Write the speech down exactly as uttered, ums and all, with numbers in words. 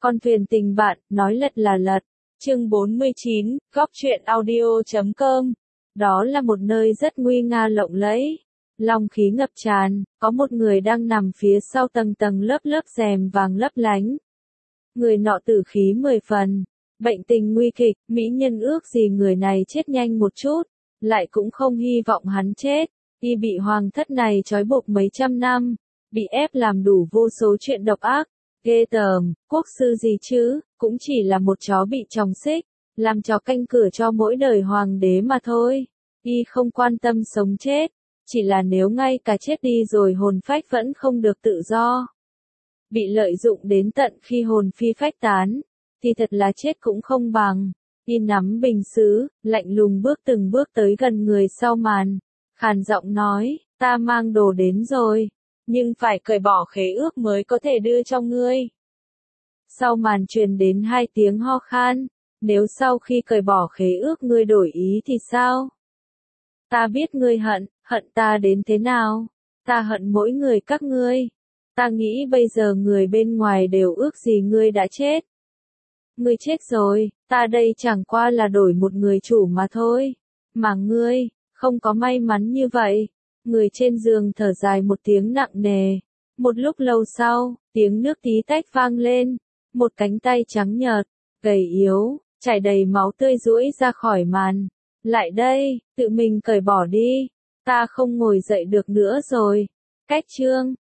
Con thuyền tình bạn, nói lật là lật. Chương bốn mươi chín, góc truyện audio chấm com. Đó là một nơi rất nguy nga lộng lẫy. Long khí ngập tràn, có một người đang nằm phía sau tầng tầng lớp lớp rèm vàng lấp lánh. Người nọ tử khí mười phần, bệnh tình nguy kịch, mỹ nhân ước gì người này chết nhanh một chút, lại cũng không hy vọng hắn chết. Y bị hoàng thất này trói buộc mấy trăm năm, bị ép làm đủ vô số chuyện độc ác. Ghê tởm, quốc sư gì chứ, cũng chỉ là một chó bị chồng xích, làm chó canh cửa cho mỗi đời hoàng đế mà thôi. Y không quan tâm sống chết, chỉ là nếu ngay cả chết đi rồi hồn phách vẫn không được tự do. Bị lợi dụng đến tận khi hồn phi phách tán, thì thật là chết cũng không bằng. Y nắm bình sứ, lạnh lùng bước từng bước tới gần người sau màn, khàn giọng nói, ta mang đồ đến rồi. Nhưng phải cởi bỏ khế ước mới có thể đưa cho ngươi. Sau màn truyền đến hai tiếng ho khan, nếu sau khi cởi bỏ khế ước ngươi đổi ý thì sao? Ta biết ngươi hận, hận ta đến thế nào? Ta hận mỗi người các ngươi. Ta nghĩ bây giờ người bên ngoài đều ước gì ngươi đã chết. Ngươi chết rồi, ta đây chẳng qua là đổi một người chủ mà thôi. Mà ngươi, không có may mắn như vậy. Người trên giường thở dài một tiếng nặng nề. Một lúc lâu sau, tiếng nước tí tách vang lên. Một cánh tay trắng nhợt, gầy yếu, chảy đầy máu tươi duỗi ra khỏi màn. Lại đây, tự mình cởi bỏ đi. Ta không ngồi dậy được nữa rồi. Cách chương,